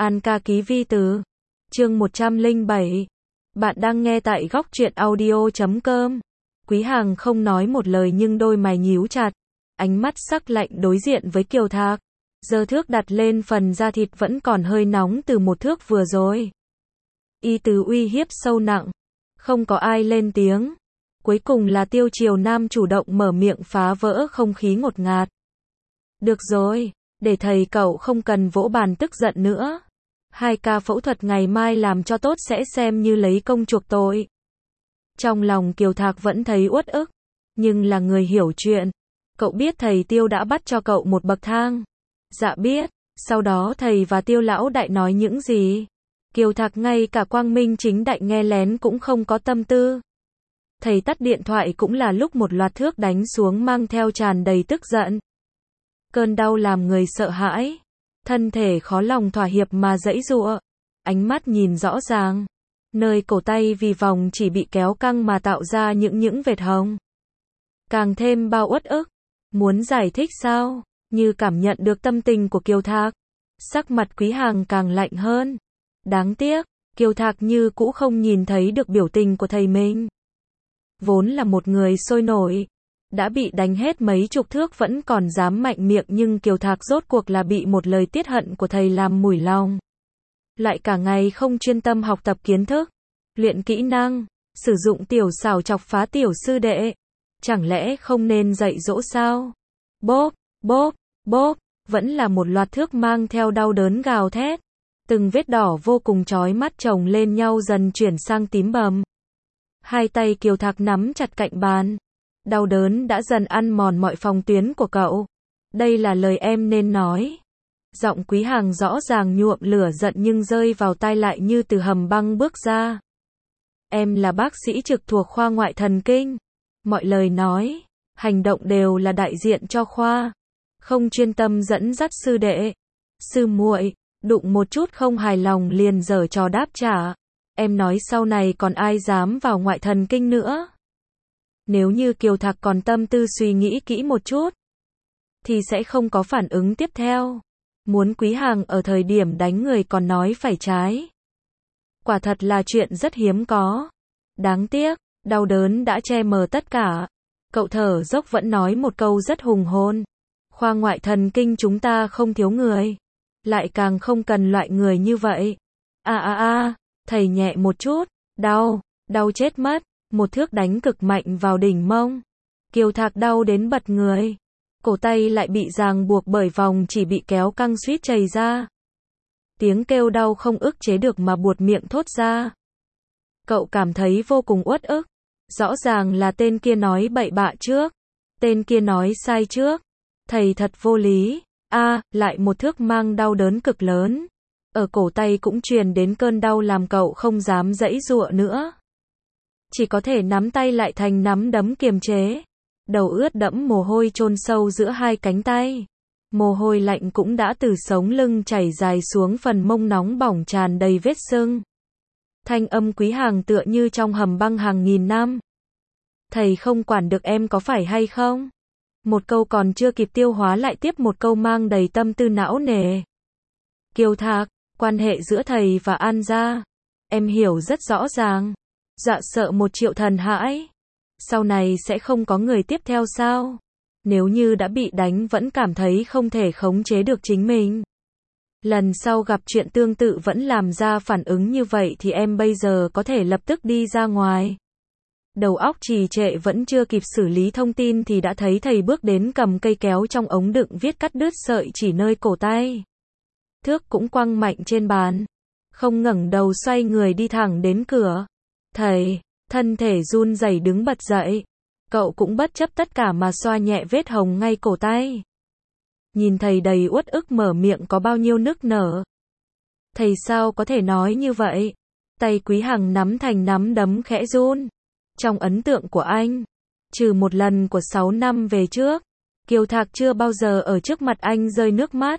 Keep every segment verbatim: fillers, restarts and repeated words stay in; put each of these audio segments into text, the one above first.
An ca ký vi từ. Chương một trăm lẻ bảy. Bạn đang nghe tại góc truyện audio chấm com. Quý Hàng không nói một lời nhưng đôi mày nhíu chặt, ánh mắt sắc lạnh đối diện với Kiều Thạc. Giơ thước đặt lên phần da thịt vẫn còn hơi nóng từ một thước vừa rồi. Y tứ uy hiếp sâu nặng. Không có ai lên tiếng. Cuối cùng là Tiêu Triều Nam chủ động mở miệng phá vỡ không khí ngột ngạt. Được rồi, để thầy cậu không cần vỗ bàn tức giận nữa. Hai ca phẫu thuật ngày mai làm cho tốt sẽ xem như lấy công chuộc tội. Trong lòng Kiều Thạc vẫn thấy uất ức, nhưng là người hiểu chuyện. Cậu biết thầy Tiêu đã bắt cho cậu một bậc thang. Dạ biết, sau đó thầy và Tiêu lão đại nói những gì. Kiều Thạc ngay cả quang minh chính đại nghe lén cũng không có tâm tư. Thầy tắt điện thoại cũng là lúc một loạt thước đánh xuống mang theo tràn đầy tức giận. Cơn đau làm người sợ hãi. Thân thể khó lòng thỏa hiệp mà giãy giụa. Ánh mắt nhìn rõ ràng. Nơi cổ tay vì vòng chỉ bị kéo căng mà tạo ra những những vệt hồng. Càng thêm bao uất ức. Muốn giải thích sao? Như cảm nhận được tâm tình của Kiều Thạc. Sắc mặt Quý Hàng càng lạnh hơn. Đáng tiếc, Kiều Thạc như cũ không nhìn thấy được biểu tình của thầy mình. Vốn là một người sôi nổi. Đã bị đánh hết mấy chục thước vẫn còn dám mạnh miệng nhưng Kiều Thạc rốt cuộc là bị một lời tiết hận của thầy làm mủi lòng. Lại cả ngày không chuyên tâm học tập kiến thức, luyện kỹ năng, sử dụng tiểu xảo chọc phá tiểu sư đệ. Chẳng lẽ không nên dạy dỗ sao? Bốp, bốp, bốp, vẫn là một loạt thước mang theo đau đớn gào thét. Từng vết đỏ vô cùng chói mắt chồng lên nhau dần chuyển sang tím bầm. Hai tay Kiều Thạc nắm chặt cạnh bàn. Đau đớn đã dần ăn mòn mọi phòng tuyến của cậu. Đây là lời em nên nói. Giọng Quý Hàng rõ ràng nhuộm lửa giận nhưng rơi vào tai lại như từ hầm băng bước ra. Em là bác sĩ trực thuộc khoa ngoại thần kinh. Mọi lời nói, hành động đều là đại diện cho khoa. Không chuyên tâm dẫn dắt sư đệ, sư muội, đụng một chút không hài lòng liền giở trò đáp trả. Em nói sau này còn ai dám vào ngoại thần kinh nữa. Nếu như Kiều Thạc còn tâm tư suy nghĩ kỹ một chút, thì sẽ không có phản ứng tiếp theo. Muốn Quý Hàng ở thời điểm đánh người còn nói phải trái. Quả thật là chuyện rất hiếm có. Đáng tiếc, đau đớn đã che mờ tất cả. Cậu thở dốc vẫn nói một câu rất hùng hồn. Khoa ngoại thần kinh chúng ta không thiếu người. Lại càng không cần loại người như vậy. À à à, thầy nhẹ một chút. Đau, đau chết mất. Một thước đánh cực mạnh vào đỉnh mông. Kiều Thạc đau đến bật người. Cổ tay lại bị ràng buộc bởi vòng chỉ bị kéo căng suýt chảy ra. Tiếng kêu đau không ức chế được mà buột miệng thốt ra. Cậu cảm thấy vô cùng uất ức. Rõ ràng là tên kia nói bậy bạ trước. Tên kia nói sai trước. Thầy thật vô lý. A, à, lại một thước mang đau đớn cực lớn. Ở cổ tay cũng truyền đến cơn đau làm cậu không dám giãy giụa nữa. Chỉ có thể nắm tay lại thành nắm đấm kiềm chế. Đầu ướt đẫm mồ hôi chôn sâu giữa hai cánh tay. Mồ hôi lạnh cũng đã từ sống lưng chảy dài xuống phần mông nóng bỏng tràn đầy vết sưng. Thanh âm Quý Hàng tựa như trong hầm băng hàng nghìn năm. Thầy không quản được em có phải hay không? Một câu còn chưa kịp tiêu hóa lại tiếp một câu mang đầy tâm tư não nề. Kiều Thạc, quan hệ giữa thầy và An gia, em hiểu rất rõ ràng. Dạ sợ một triệu thần hãi. Sau này sẽ không có người tiếp theo sao? Nếu như đã bị đánh vẫn cảm thấy không thể khống chế được chính mình. Lần sau gặp chuyện tương tự vẫn làm ra phản ứng như vậy thì em bây giờ có thể lập tức đi ra ngoài. Đầu óc trì trệ vẫn chưa kịp xử lý thông tin thì đã thấy thầy bước đến cầm cây kéo trong ống đựng viết cắt đứt sợi chỉ nơi cổ tay. Thước cũng quăng mạnh trên bàn. Không ngẩng đầu xoay người đi thẳng đến cửa. Thầy, thân thể run rẩy đứng bật dậy. Cậu cũng bất chấp tất cả mà xoa nhẹ vết hồng ngay cổ tay. Nhìn thầy đầy uất ức mở miệng có bao nhiêu nức nở. Thầy sao có thể nói như vậy? Tay Quý Hàng nắm thành nắm đấm khẽ run. Trong ấn tượng của anh, trừ một lần của sáu năm về trước, Kiều Thạc chưa bao giờ ở trước mặt anh rơi nước mắt.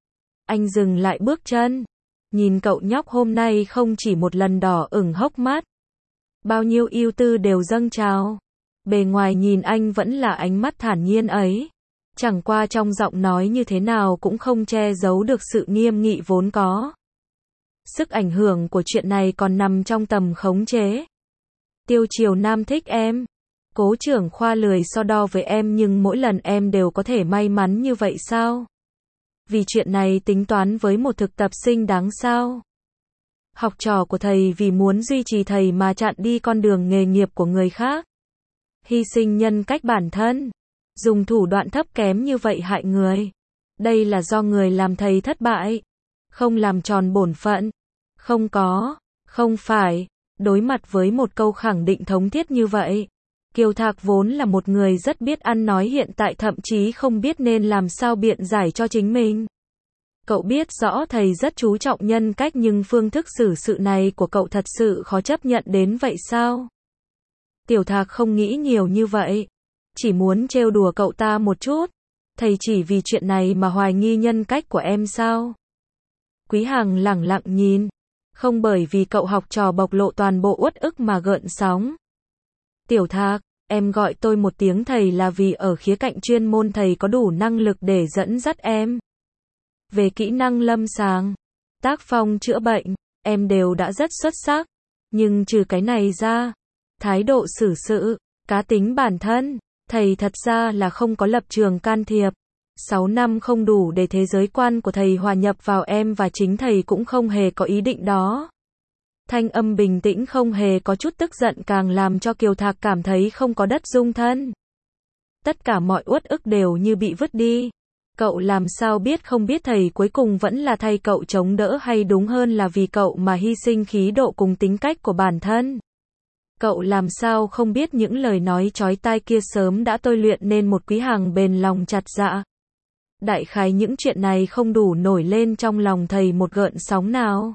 Anh dừng lại bước chân. Nhìn cậu nhóc hôm nay không chỉ một lần đỏ ửng hốc mắt. Bao nhiêu ưu tư đều dâng trào. Bề ngoài nhìn anh vẫn là ánh mắt thản nhiên ấy. Chẳng qua trong giọng nói như thế nào cũng không che giấu được sự nghiêm nghị vốn có. Sức ảnh hưởng của chuyện này còn nằm trong tầm khống chế. Tiêu Triều Nam thích em. Cố trưởng khoa lười so đo với em nhưng mỗi lần em đều có thể may mắn như vậy sao? Vì chuyện này tính toán với một thực tập sinh đáng sao? Học trò của thầy vì muốn duy trì thầy mà chặn đi con đường nghề nghiệp của người khác. Hy sinh nhân cách bản thân. Dùng thủ đoạn thấp kém như vậy hại người. Đây là do người làm thầy thất bại. Không làm tròn bổn phận. Không có, không phải. Đối mặt với một câu khẳng định thống thiết như vậy, Kiều Thạc vốn là một người rất biết ăn nói hiện tại thậm chí không biết nên làm sao biện giải cho chính mình. Cậu biết rõ thầy rất chú trọng nhân cách nhưng phương thức xử sự này của cậu thật sự khó chấp nhận đến vậy sao? Tiểu Thạc không nghĩ nhiều như vậy. Chỉ muốn trêu đùa cậu ta một chút. Thầy chỉ vì chuyện này mà hoài nghi nhân cách của em sao? Quý Hằng lẳng lặng nhìn. Không bởi vì cậu học trò bộc lộ toàn bộ uất ức mà gợn sóng. Tiểu Thạc, em gọi tôi một tiếng thầy là vì ở khía cạnh chuyên môn thầy có đủ năng lực để dẫn dắt em. Về kỹ năng lâm sàng, tác phong chữa bệnh, em đều đã rất xuất sắc. Nhưng trừ cái này ra, thái độ xử sự, cá tính bản thân, thầy thật ra là không có lập trường can thiệp. Sáu năm không đủ để thế giới quan của thầy hòa nhập vào em và chính thầy cũng không hề có ý định đó. Thanh âm bình tĩnh không hề có chút tức giận càng làm cho Kiều Thạc cảm thấy không có đất dung thân. Tất cả mọi uất ức đều như bị vứt đi. Cậu làm sao biết không biết thầy cuối cùng vẫn là thay cậu chống đỡ hay đúng hơn là vì cậu mà hy sinh khí độ cùng tính cách của bản thân. Cậu làm sao không biết những lời nói chói tai kia sớm đã tôi luyện nên một Quý Hằng bền lòng chặt dạ. Đại khái những chuyện này không đủ nổi lên trong lòng thầy một gợn sóng nào.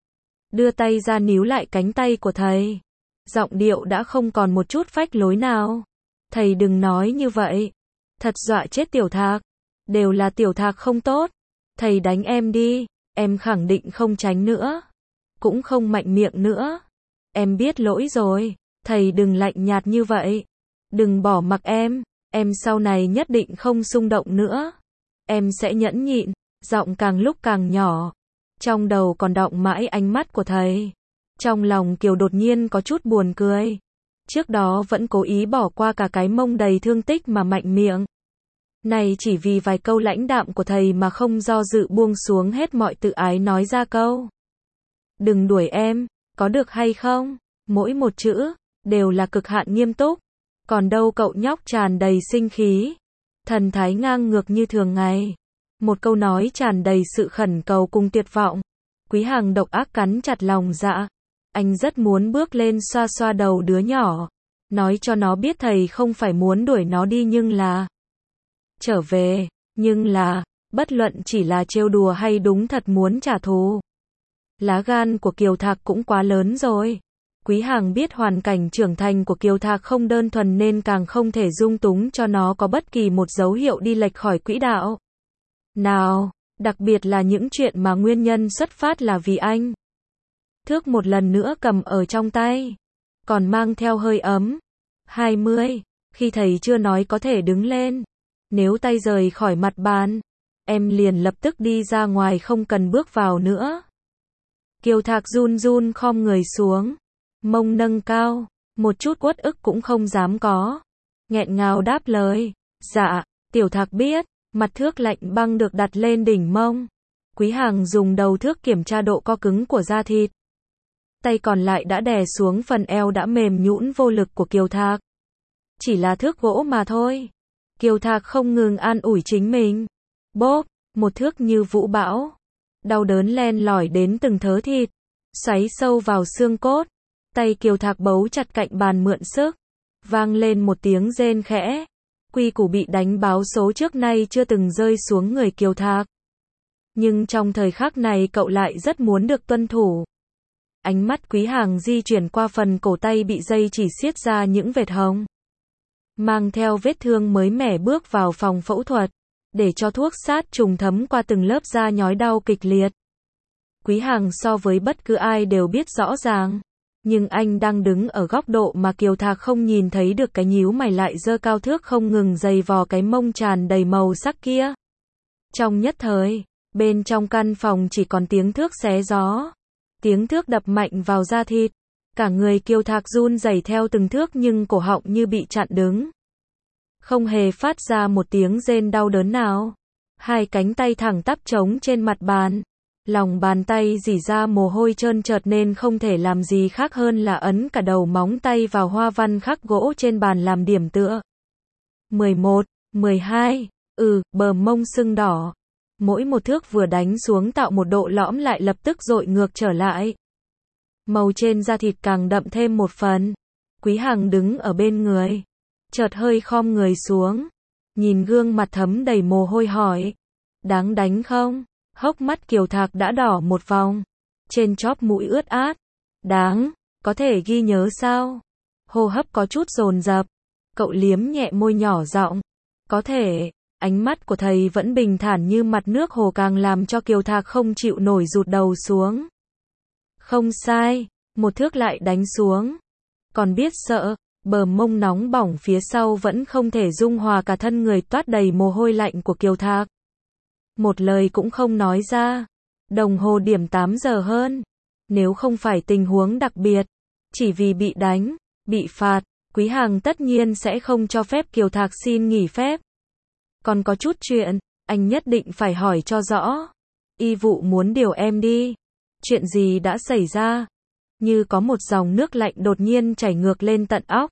Đưa tay ra níu lại cánh tay của thầy. Giọng điệu đã không còn một chút phách lối nào. Thầy đừng nói như vậy. Thật dọa chết Tiểu Thạc. Đều là Tiểu Thạc không tốt. Thầy đánh em đi. Em khẳng định không tránh nữa. Cũng không mạnh miệng nữa. Em biết lỗi rồi. Thầy đừng lạnh nhạt như vậy. Đừng bỏ mặc em. Em sau này nhất định không xung động nữa. Em sẽ nhẫn nhịn. Giọng càng lúc càng nhỏ. Trong đầu còn đọng mãi ánh mắt của thầy. Trong lòng Kiều đột nhiên có chút buồn cười. Trước đó vẫn cố ý bỏ qua cả cái mông đầy thương tích mà mạnh miệng. Này chỉ vì vài câu lãnh đạm của thầy mà không do dự buông xuống hết mọi tự ái nói ra câu. Đừng đuổi em, có được hay không? Mỗi một chữ, đều là cực hạn nghiêm túc. Còn đâu cậu nhóc tràn đầy sinh khí. Thần thái ngang ngược như thường ngày. Một câu nói tràn đầy sự khẩn cầu cùng tuyệt vọng. Quý Hằng độc ác cắn chặt lòng dạ. Anh rất muốn bước lên xoa xoa đầu đứa nhỏ. Nói cho nó biết thầy không phải muốn đuổi nó đi nhưng là trở về. Nhưng là, bất luận chỉ là trêu đùa hay đúng thật muốn trả thù. Lá gan của Kiều Thạc cũng quá lớn rồi. Quý Hằng biết hoàn cảnh trưởng thành của Kiều Thạc không đơn thuần nên càng không thể dung túng cho nó có bất kỳ một dấu hiệu đi lệch khỏi quỹ đạo. Nào, đặc biệt là những chuyện mà nguyên nhân xuất phát là vì anh. Thước một lần nữa cầm ở trong tay, còn mang theo hơi ấm. hai mươi, khi thầy chưa nói có thể đứng lên. Nếu tay rời khỏi mặt bàn, em liền lập tức đi ra ngoài không cần bước vào nữa. Kiều Thạc run run khom người xuống, mông nâng cao, một chút uất ức cũng không dám có. Nghẹn ngào đáp lời, dạ, Tiểu Thạc biết. Mặt thước lạnh băng được đặt lên đỉnh mông. Quý Hằng dùng đầu thước kiểm tra độ co cứng của da thịt. Tay còn lại đã đè xuống phần eo đã mềm nhũn vô lực của Kiều Thạc. Chỉ là thước gỗ mà thôi. Kiều Thạc không ngừng an ủi chính mình. Bốp, một thước như vũ bão. Đau đớn len lỏi đến từng thớ thịt. Xoáy sâu vào xương cốt. Tay Kiều Thạc bấu chặt cạnh bàn mượn sức. Vang lên một tiếng rên khẽ. Quy củ bị đánh báo số trước nay chưa từng rơi xuống người Kiều Thạc. Nhưng trong thời khắc này cậu lại rất muốn được tuân thủ. Ánh mắt Quý Hằng di chuyển qua phần cổ tay bị dây chỉ xiết ra những vệt hồng. Mang theo vết thương mới mẻ bước vào phòng phẫu thuật, để cho thuốc sát trùng thấm qua từng lớp da nhói đau kịch liệt. Quý Hằng so với bất cứ ai đều biết rõ ràng. Nhưng anh đang đứng ở góc độ mà Kiều Thạc không nhìn thấy được cái nhíu mày lại giơ cao thước không ngừng giày vò cái mông tràn đầy màu sắc kia. Trong nhất thời, bên trong căn phòng chỉ còn tiếng thước xé gió. Tiếng thước đập mạnh vào da thịt. Cả người Kiều Thạc run rẩy theo từng thước nhưng cổ họng như bị chặn đứng. Không hề phát ra một tiếng rên đau đớn nào. Hai cánh tay thẳng tắp trống trên mặt bàn. Lòng bàn tay rỉ ra mồ hôi trơn trượt nên không thể làm gì khác hơn là ấn cả đầu móng tay vào hoa văn khắc gỗ trên bàn làm điểm tựa. mười một, mười hai, ừ, bờ mông sưng đỏ. Mỗi một thước vừa đánh xuống tạo một độ lõm lại lập tức dội ngược trở lại. Màu trên da thịt càng đậm thêm một phần. Quý Hằng đứng ở bên người. Chợt hơi khom người xuống. Nhìn gương mặt thấm đầy mồ hôi hỏi. Đáng đánh không? Hốc mắt Kiều Thạc đã đỏ một vòng. Trên chóp mũi ướt át. Đáng, có thể ghi nhớ sao? Hô hấp có chút dồn dập. Cậu liếm nhẹ môi nhỏ giọng. Có thể. Ánh mắt của thầy vẫn bình thản như mặt nước hồ càng làm cho Kiều Thạc không chịu nổi rụt đầu xuống. Không sai. Một thước lại đánh xuống. Còn biết sợ. Bờ mông nóng bỏng phía sau vẫn không thể dung hòa cả thân người toát đầy mồ hôi lạnh của Kiều Thạc. Một lời cũng không nói ra. Đồng hồ điểm tám giờ hơn. Nếu không phải tình huống đặc biệt, chỉ vì bị đánh, bị phạt, Quý Hằng tất nhiên sẽ không cho phép Kiều Thạc xin nghỉ phép. Còn có chút chuyện, anh nhất định phải hỏi cho rõ. Y vụ muốn điều em đi. Chuyện gì đã xảy ra? Như có một dòng nước lạnh đột nhiên chảy ngược lên tận óc.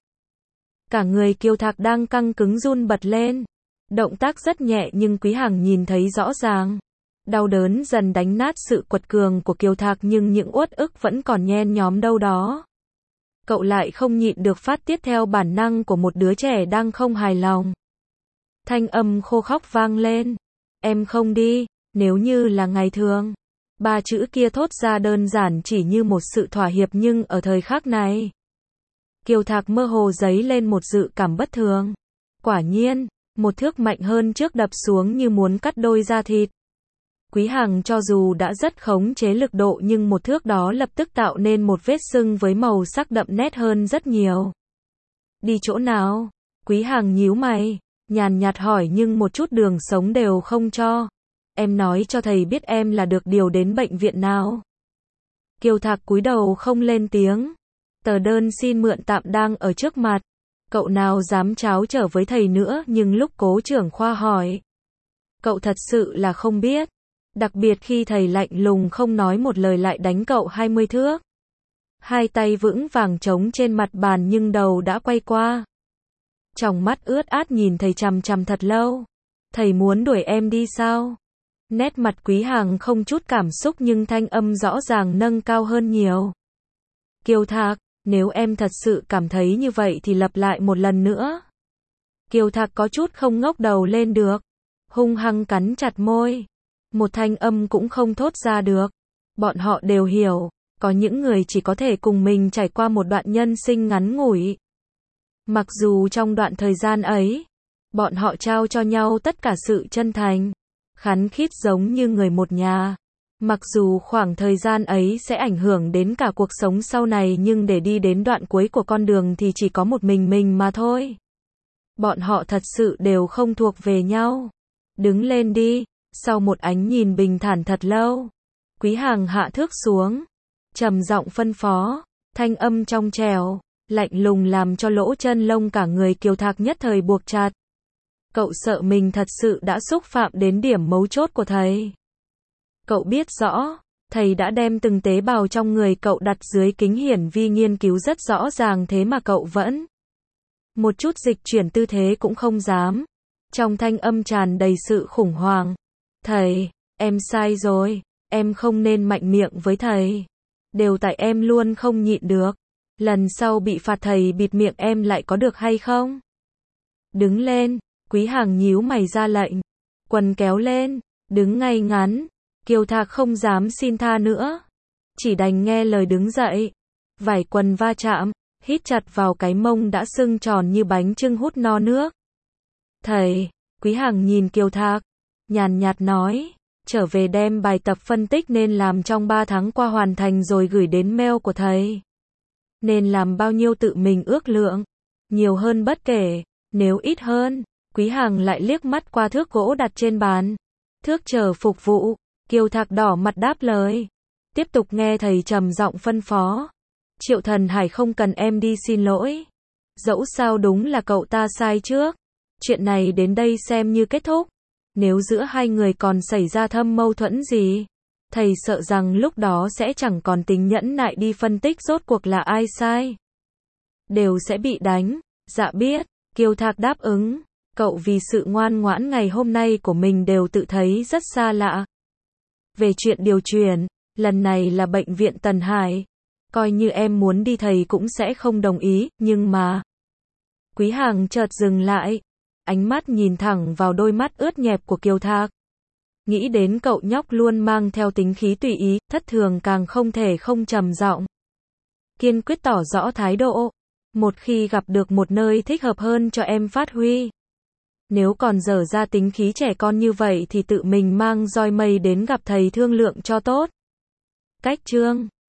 Cả người Kiều Thạc đang căng cứng run bật lên. Động tác rất nhẹ nhưng Quý Hằng nhìn thấy rõ ràng. Đau đớn dần đánh nát sự quật cường của Kiều Thạc nhưng những uất ức vẫn còn nhen nhóm đâu đó. Cậu lại không nhịn được phát tiết theo bản năng của một đứa trẻ đang không hài lòng. Thanh âm khô khóc vang lên. Em không đi, nếu như là ngày thường. Ba chữ kia thốt ra đơn giản chỉ như một sự thỏa hiệp nhưng ở thời khắc này. Kiều Thạc mơ hồ dấy lên một dự cảm bất thường. Quả nhiên, một thước mạnh hơn trước đập xuống như muốn cắt đôi da thịt. Quý Hằng cho dù đã rất khống chế lực độ nhưng một thước đó lập tức tạo nên một vết sưng với màu sắc đậm nét hơn rất nhiều. Đi chỗ nào? Quý Hằng nhíu mày, nhàn nhạt hỏi nhưng một chút đường sống đều không cho. Em nói cho thầy biết em là được điều đến bệnh viện nào. Kiều Thạc cúi đầu không lên tiếng. Tờ đơn xin mượn tạm đang ở trước mặt. Cậu nào dám tráo trở với thầy nữa nhưng lúc cố trưởng khoa hỏi. Cậu thật sự là không biết. Đặc biệt khi thầy lạnh lùng không nói một lời lại đánh cậu hai mươi thước. Hai tay vững vàng trống trên mặt bàn nhưng đầu đã quay qua. Tròng mắt ướt át nhìn thầy chằm chằm thật lâu. Thầy muốn đuổi em đi sao? Nét mặt Quý Hằng không chút cảm xúc nhưng thanh âm rõ ràng nâng cao hơn nhiều. Kiều Thạc, nếu em thật sự cảm thấy như vậy thì lặp lại một lần nữa. Kiều Thạc có chút không ngóc đầu lên được. Hung hăng cắn chặt môi. Một thanh âm cũng không thốt ra được. Bọn họ đều hiểu, có những người chỉ có thể cùng mình trải qua một đoạn nhân sinh ngắn ngủi. Mặc dù trong đoạn thời gian ấy, bọn họ trao cho nhau tất cả sự chân thành, khăng khít giống như người một nhà. Mặc dù khoảng thời gian ấy sẽ ảnh hưởng đến cả cuộc sống sau này nhưng để đi đến đoạn cuối của con đường thì chỉ có một mình mình mà thôi. Bọn họ thật sự đều không thuộc về nhau. Đứng lên đi. Sau một ánh nhìn bình thản thật lâu, Quý Hằng hạ thước xuống, trầm giọng phân phó, thanh âm trong trẻo, lạnh lùng làm cho lỗ chân lông cả người Kiều Thạc nhất thời buộc chặt. Cậu sợ mình thật sự đã xúc phạm đến điểm mấu chốt của thầy. Cậu biết rõ, thầy đã đem từng tế bào trong người cậu đặt dưới kính hiển vi nghiên cứu rất rõ ràng thế mà cậu vẫn một chút dịch chuyển tư thế cũng không dám. Trong thanh âm tràn đầy sự khủng hoảng. Thầy, em sai rồi, em không nên mạnh miệng với thầy. Đều tại em luôn không nhịn được. Lần sau bị phạt thầy bịt miệng em lại có được hay không? Đứng lên, Quý Hằng nhíu mày ra lệnh. Quần kéo lên, đứng ngay ngắn. Kiều Thạc không dám xin tha nữa. Chỉ đành nghe lời đứng dậy. Vải quần va chạm, hít chặt vào cái mông đã sưng tròn như bánh chưng hút no nước. Thầy, Quý Hằng nhìn Kiều Thạc. Nhàn nhạt nói, trở về đem bài tập phân tích nên làm trong ba tháng qua hoàn thành rồi gửi đến mail của thầy. Nên làm bao nhiêu tự mình ước lượng, nhiều hơn bất kể, nếu ít hơn, Quý Hằng lại liếc mắt qua thước gỗ đặt trên bàn. Thước chờ phục vụ, Kiều Thạc đỏ mặt đáp lời. Tiếp tục nghe thầy trầm giọng phân phó. Triệu Thần Hải không cần em đi xin lỗi. Dẫu sao đúng là cậu ta sai trước. Chuyện này đến đây xem như kết thúc. Nếu giữa hai người còn xảy ra thâm mâu thuẫn gì, thầy sợ rằng lúc đó sẽ chẳng còn tính nhẫn nại đi phân tích rốt cuộc là ai sai. Đều sẽ bị đánh. Dạ biết. Kiều Thạc đáp ứng. Cậu vì sự ngoan ngoãn ngày hôm nay của mình đều tự thấy rất xa lạ. Về chuyện điều chuyển, lần này là bệnh viện Tần Hải. Coi như em muốn đi thầy cũng sẽ không đồng ý, nhưng mà... Quý Hàng chợt dừng lại. Ánh mắt nhìn thẳng vào đôi mắt ướt nhẹp của Kiều Thạc. Nghĩ đến cậu nhóc luôn mang theo tính khí tùy ý, thất thường càng không thể không trầm giọng. Kiên quyết tỏ rõ thái độ. Một khi gặp được một nơi thích hợp hơn cho em phát huy. Nếu còn dở ra tính khí trẻ con như vậy thì tự mình mang roi mây đến gặp thầy thương lượng cho tốt. Cách chương